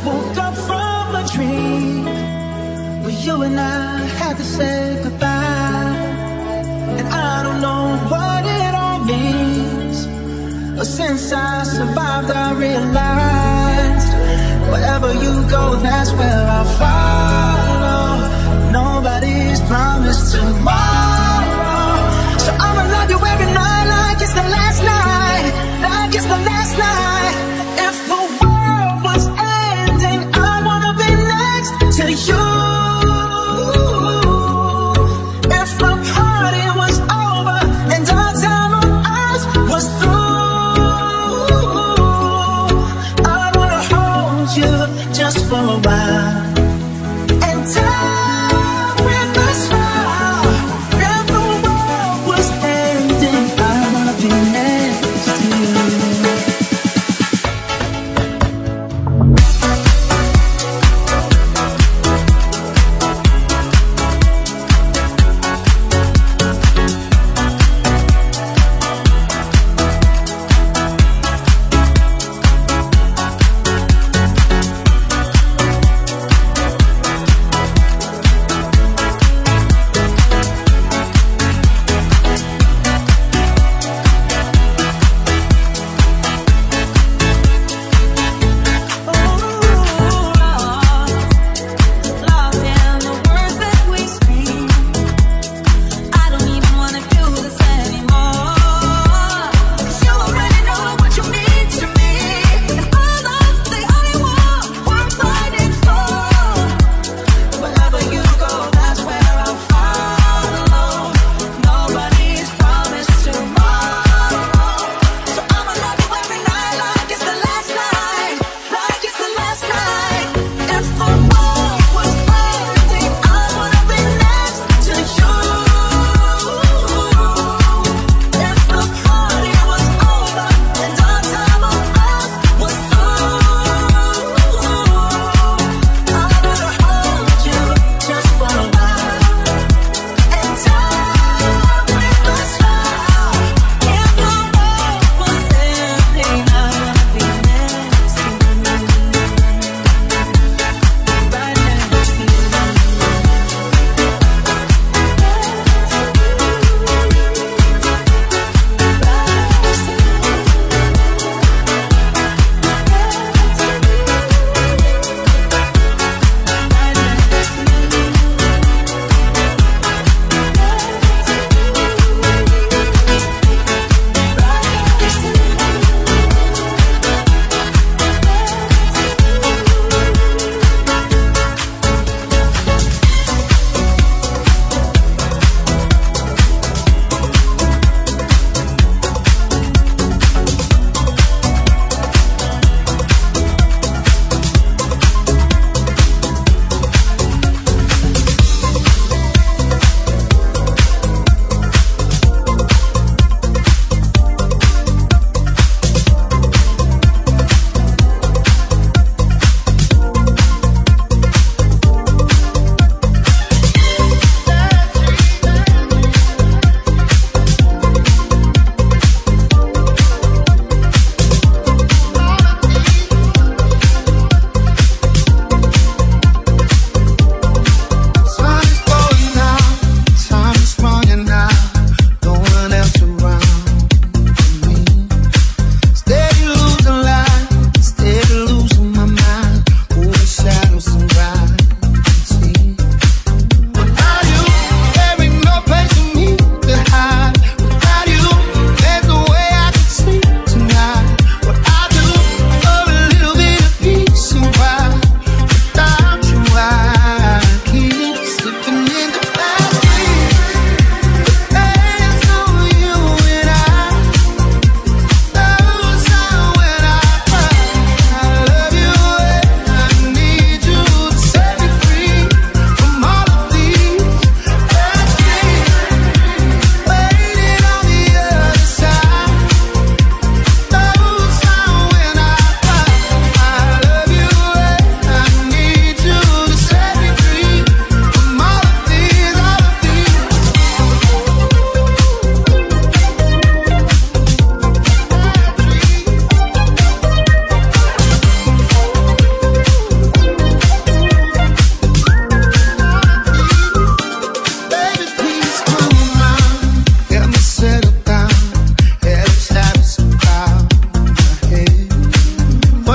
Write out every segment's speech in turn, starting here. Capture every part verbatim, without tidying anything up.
woke up from a dream where you and I had to say goodbye. And I don't know what it all means, but since I survived I realized wherever you go, that's where I'll follow. Nobody's promised tomorrow, so I'ma love you every night like it's the last night, like it's the last night. If the world was ending, I wanna be next to you. If the party was over and our time on us was through, I wanna hold you just for a while and die with a smile.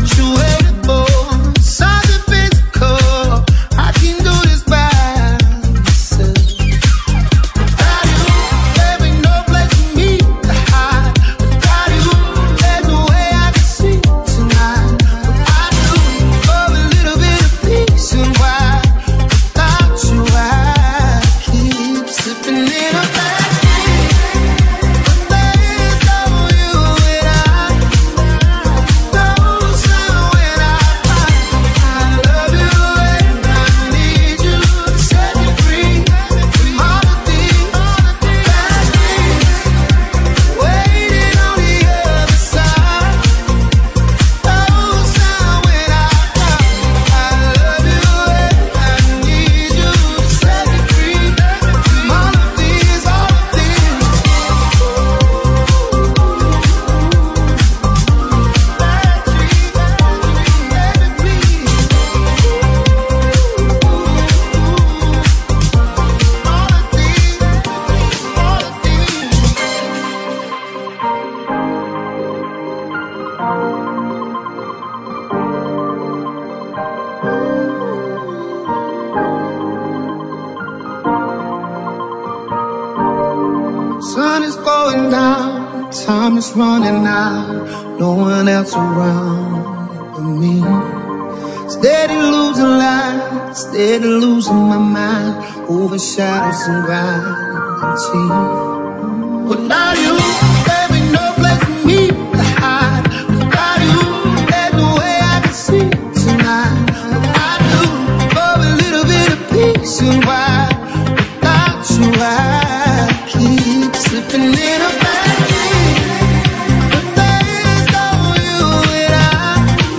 Sun is going down, time is running out, no one else around but me. Steady losing light, steady losing my mind, over shadows and gravity. Without you, there ain't no place for me to hide. Without you, there's no way I can see tonight. I do love a little bit of peace and why without you I keep slipping in a bad dream. But there's no you and I,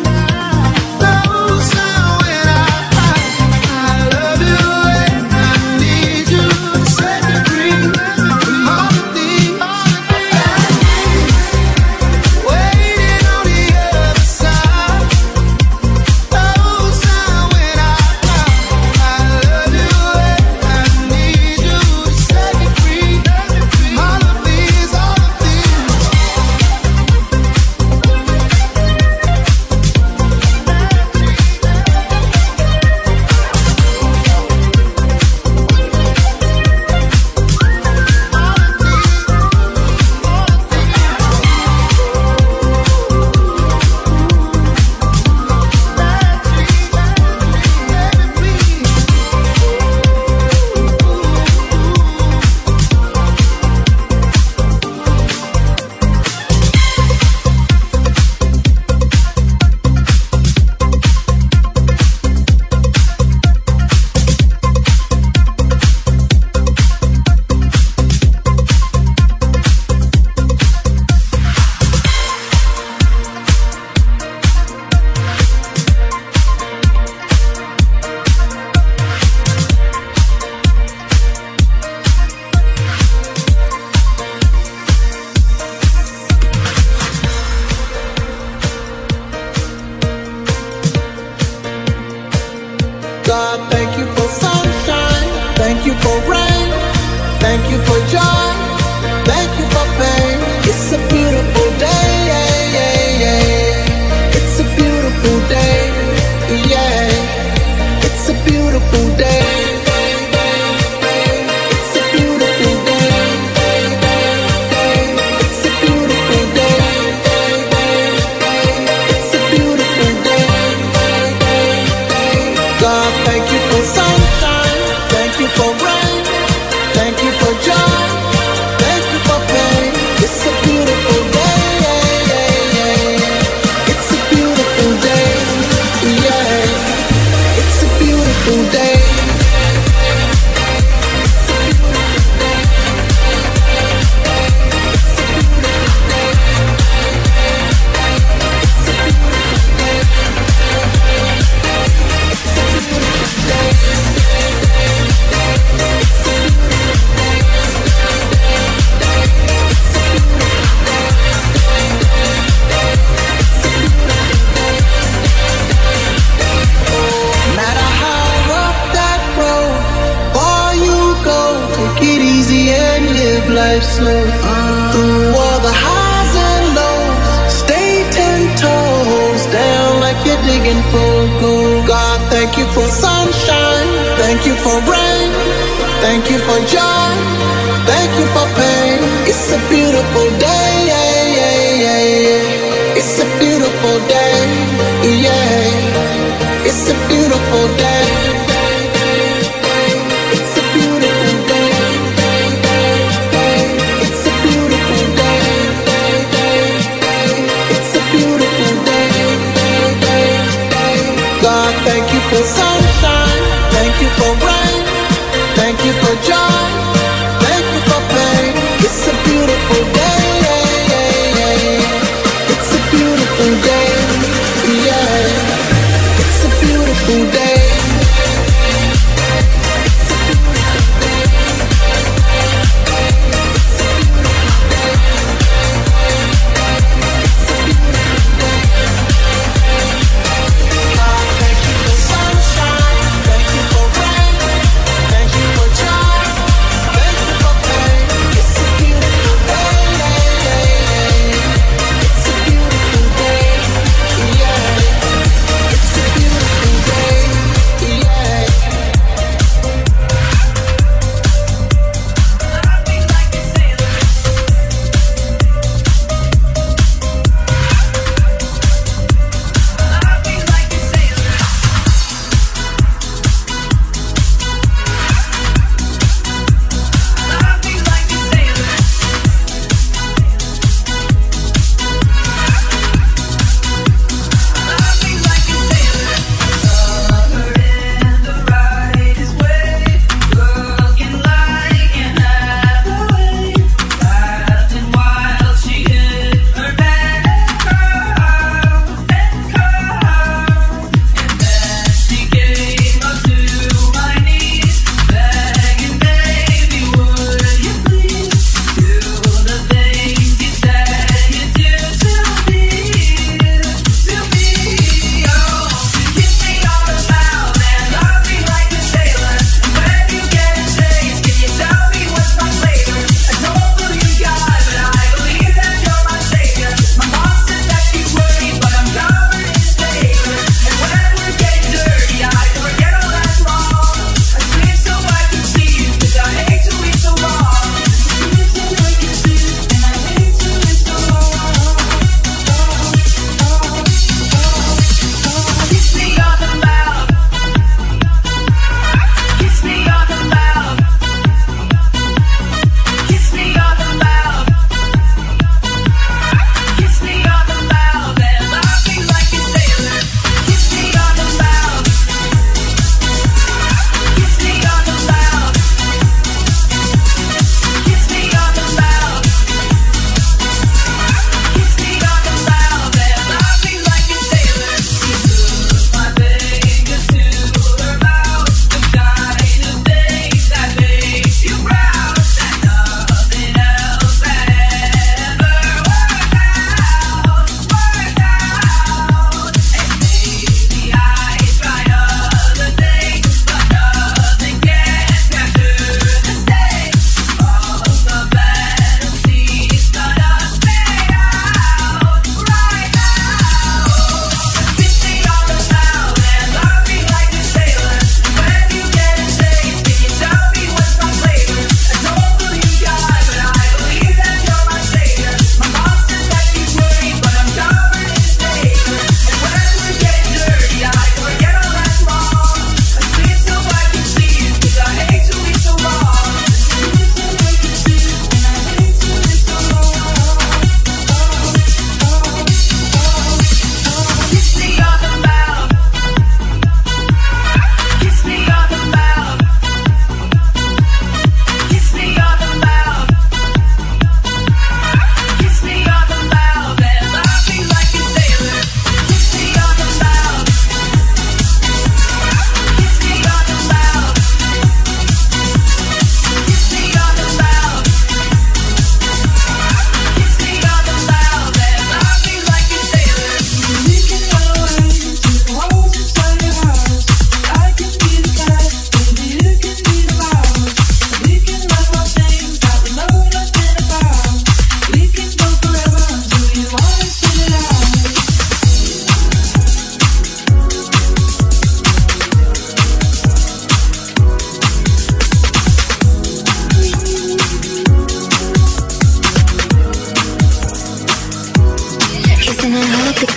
no sound when I cry. I love you and I need you to set me free from all of these bad dreams waiting on the other side. No sound when I cry. I love you and I need you to set me free from all of these, all of these. God, thank you for sunshine, thank you for rain, thank you for joy, thank you for pain. It's a beautiful day, yeah, yeah, yeah. It's a beautiful day, yeah. It's a beautiful day. It's a beautiful day. It's a beautiful day. It's a beautiful day. God, thank you for sunshine, thank you for rain, thank you for joy, thank you for pain. It's a beautiful day, yeah, yeah, yeah. It's a beautiful day, yeah. It's a beautiful day. No matter how rough that road, far you go, take it easy and live life slow. Through all the highs and lows, stay ten toes down you for sunshine, thank you for rain, thank you for joy, thank you for pain. It's a beautiful day, yeah, yeah, yeah, yeah. It's a beautiful day, yeah. It's a beautiful day. It's a beautiful day. It's a beautiful day. It's a beautiful day. God, thank you for sunshine, thank you for rain, thank you for joy, thank you for pain. It's a beautiful day, yeah, yeah, yeah. It's a beautiful day, yeah. It's a beautiful day. It's a beautiful day.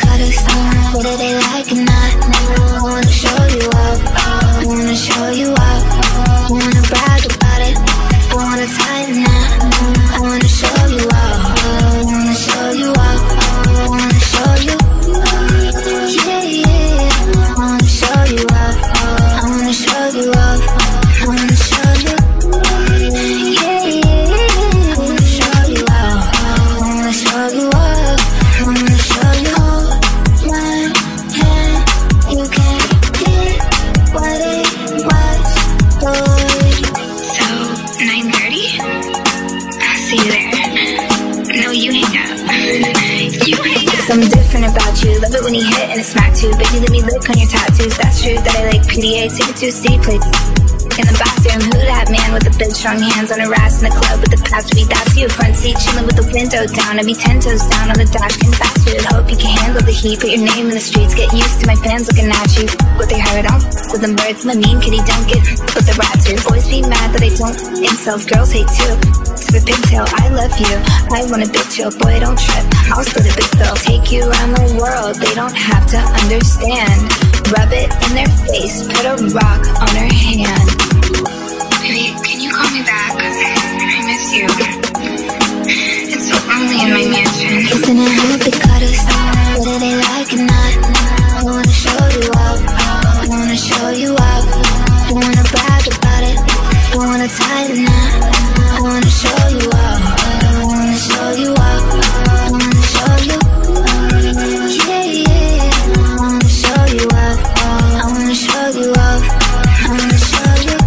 cutters. Whether they like it or not, I wanna show you up. I wanna show you up. I wanna brag about it. I wanna tighten up. I wanna show you up. I wanna show you up. I wanna show you. Yeah, yeah. I wanna show you up. I wanna show you up. I wanna show you. Yeah, yeah. I wanna show you up. I wanna show you up. I wanna show you. Hold my hand. You can't get what it was, boy. So, nine thirty? I'll see you there. No, you hang up. You hang up. Something different about you. Love it when you hit and it smack too. Baby, let me lick on your tattoos. That's true that I like P D A. Take it to a C, play in the bathroom. Who that man with the big strong hands on her ass in the club with the past beat? That's you. Front seat chilling with the window down. I be ten toes down on the dash, can fast food. Hope you can handle the heat. Put your name in the streets. Get used to my fans looking at you. What they heard on with them birds. I'm a mean kitty, don't get with the rats. Boys be mad that I don't insult. Girls hate too. To the pigtail, I love you. I want a big chill, boy, don't trip. I'll split a big bill. Take you around the world. They don't have to understand. Rub it in their face. Put a rock on her hand. Baby, can you call me back? I miss you. It's so lonely in my mansion. Kissing and hope it cutters. Whether they like it or not, I wanna show you up. I wanna show you up. I wanna brag about it. I wanna tighten up. I wanna show you up. I wanna show you up. I wanna show you. Yeah, yeah. I wanna show you up. I wanna show you up. I wanna show you.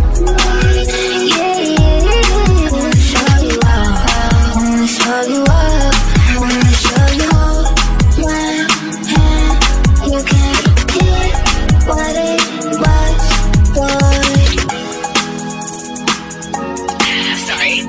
Yeah, yeah. I wanna show you up. I wanna show you up. I wanna show you. Hold my hand. You can't get what it was, boy. Sorry.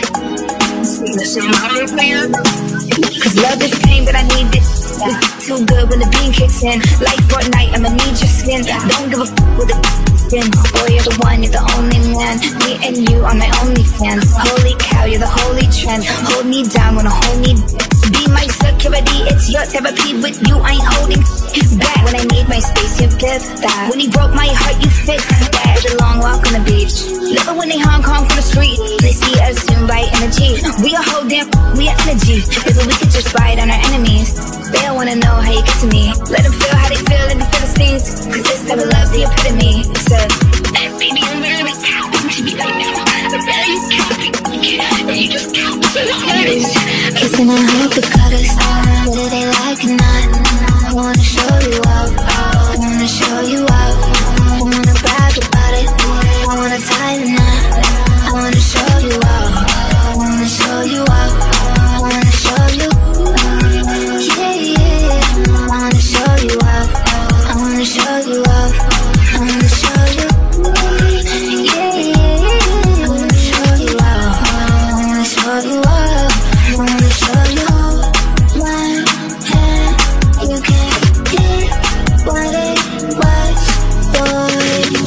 Cause love is pain, but I need it. It's too good when the beam kicks in. Like Fortnite, I'ma need your skin. Don't give a f with the skin. Boy, you're the one, you're the only man. Me and you are my only fans. Holy cow, you're the holy trend. Hold me down, wanna hold me be my security, it's your therapy. With you, I ain't holding back. When I need my space, you give that. When he broke my heart, you fixed that. It's a long walk on the beach. Love it when they Hong Kong from the street. They see us in right energy. We a whole damn, we are energy. Maybe we could just ride on our enemies. They don't wanna know how you get to me. Let them feel how they feel in the Philistines. Cause this type of love's the epitome. It's a baby, you're literally counting to me right now. I'm barely counting. You just count so hard. kissing and hope it cutters. Whether they like it or not, I wanna show you up. I wanna show you up. I wanna brag about it. I wanna tighten up. I wanna show you up. I wanna show you up. I wanna show you. Yeah, yeah. I wanna show you up. I wanna show you up. I wanna show you. Yeah, yeah. I wanna show you up. I wanna show you up. I wanna show you. One hand, you can't get what it was, boy.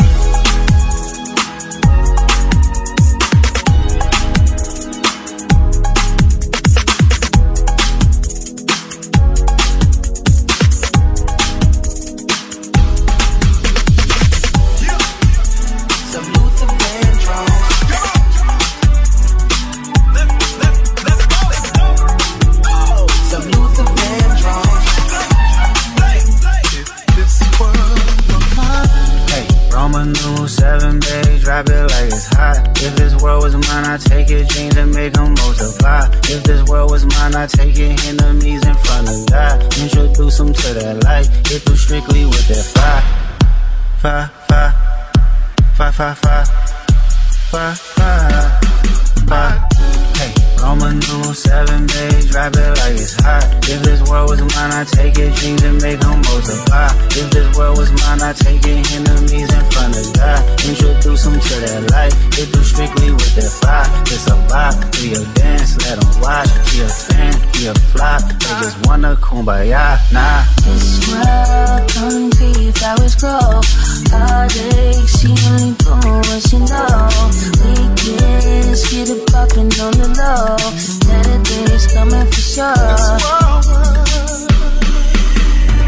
Drop it like it's hot. If this world was mine, I'd take your dreams and make them multiply. If this world was mine, I'd take your enemies in front of God. Introduce them to that light. Hit them strictly with that fire. Fire, fire, fire, fire, fire, fire, fire, fire. Hey, Roman numeral seven, babe, drop it like it's hot. If this world was mine, I'd take your dreams and make them multiply. If this world was mine, I'd take your enemies in front of God. Introduce them to that light. Hit them strictly with that fire. It's a vibe, do your dance, let them watch. Be a fan, be a flop. They just wanna kumbaya, nah. This world don't see flowers grow. Heartache, she only doing what she know. Weekends, get it poppin' on the low. Saturday's coming for sure.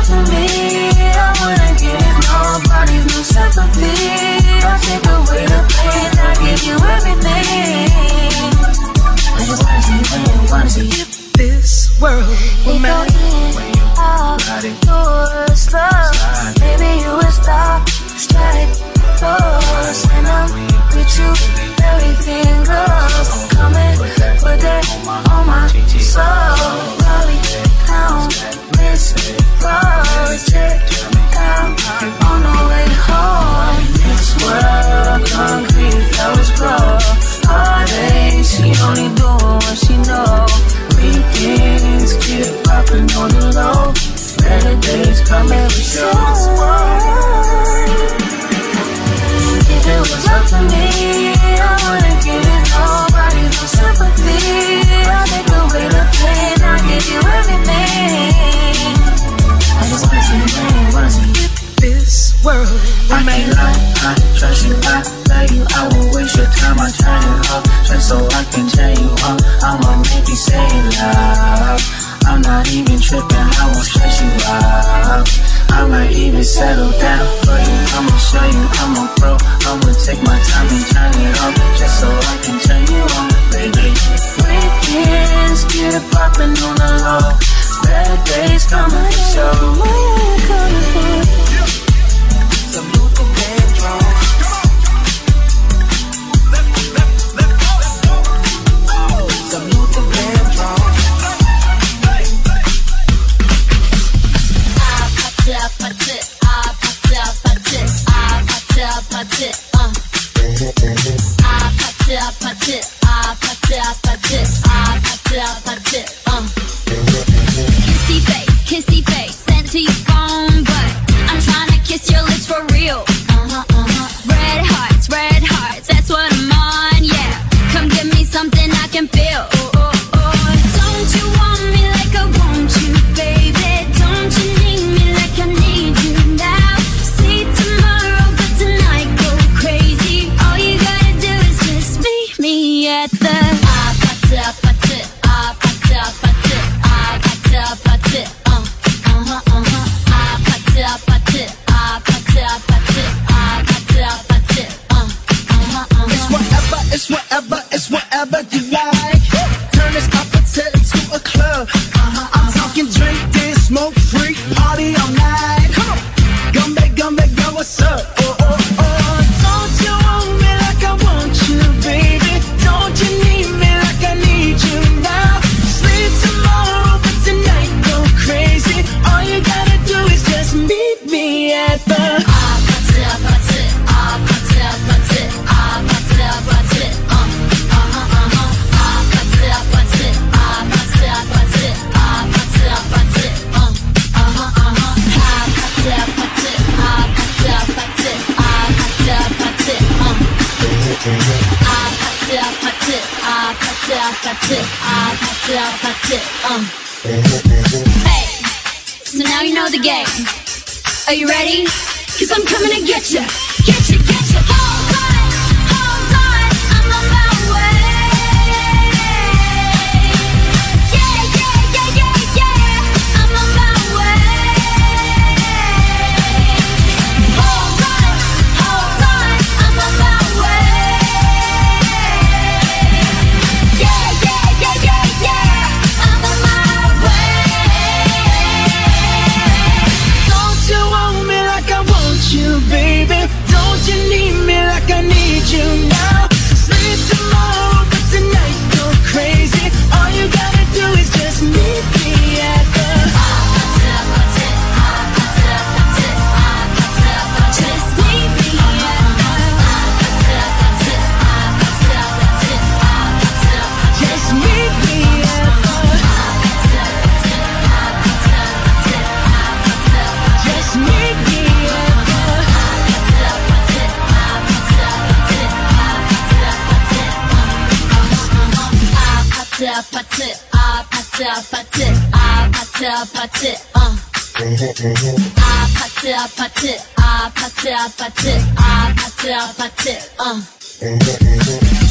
up to me, I wouldn't give nobody no sympathy. I'll take away the pain, I'll give you everything. I just wanna see you, wanna see you. This world will matter when you ride it. You're slow, maybe you will stop, strike, pose. When I'm with you, everything goes. Come and put that on my soul. Rolly, count, miss, project, down on the way home. This world, concrete flowers grow. Heartache, she only doing what she know. Weekends, get it poppin' on the low. Better days coming, we show. If it was up to me, I wouldn't give it nobody no sympathy. I'll take away the pain, I'll give you everything. I just wanna see you, man, wanna see you. This world will I can't lie, I trust you, I love you. I won't waste your time, I turn it up just so I can tell you up. I'ma make you say love. I'm not even tripping, I won't stress you out. I might even settle down for you. I'ma show you I'm a pro. I'ma take my time and turn it up just so I can turn you on, baby. Weekends, get it poppin' on the low. Better days coming for sure. Where you coming from? Some Luther Vandross. Some Luther Vandross. I put it, put it, I put it, put it, I put it, put it, uh. I put it, put it, I put it, put it, I put it, put it, uh. Kissy face, kissy face, sent to your phone, but I'm trying to kiss your lips for real. Uh-huh, uh-huh. Red hearts, red hearts, that's what I'm on, yeah. Come give me something I can feel. Oh, oh, oh. Don't you want me like I want you, baby? Don't you need me like I need you now? See tomorrow, but tonight go crazy. All you gotta do is just meet me at the I put it, put it, I put it, put it, I put it, put it, uh. Uh-huh, uh-huh. I put it, put it, I put it, put it, I put it, put it, uh. Uh-huh, uh-huh. It's whatever, it's whatever, it's whatever you like. Turn this opposite into a club. Uh-huh, I'm talking drink, dance, smoke, freak, party all night. Come on, gumbe, gumbe, go, what's up? Oh, oh, oh. Don't you want me like I want you, baby? Don't you need me like I need you now? Sleep tomorrow, but tonight go crazy. All you gotta do is just meet me at the I put it, put it, I put it, put it, I put it, put it, uh. Uh-huh, uh-huh. I put it, put it, I put it, put it, I put it, put it, uh. Uh-huh, uh-huh. I put it, put it, I put it, put it, I put it, put it, uh. I put it, put it, I put it, put it, I put it, put it, uh. Hey, so now you know the game. Are you ready? Cause I'm coming to get you. Get you, get you. Hold on, hold on, I'm on my way. Yeah, yeah, yeah, yeah, yeah, I'm on my way. Hold on, hold on, I'm on my way. Yeah, yeah, yeah, yeah, yeah, I'm on my way. Don't you want me like I want you, baby? Don't you need me like I need you now? Sleep tomorrow, but tonight go crazy. All you gotta do is just meet me at the Just meet me at Just meet me at the Just meet me at I put it, I put it, put it, I put it, put it, uh. I put it, put it, I put it, put it, I put it, put it, uh.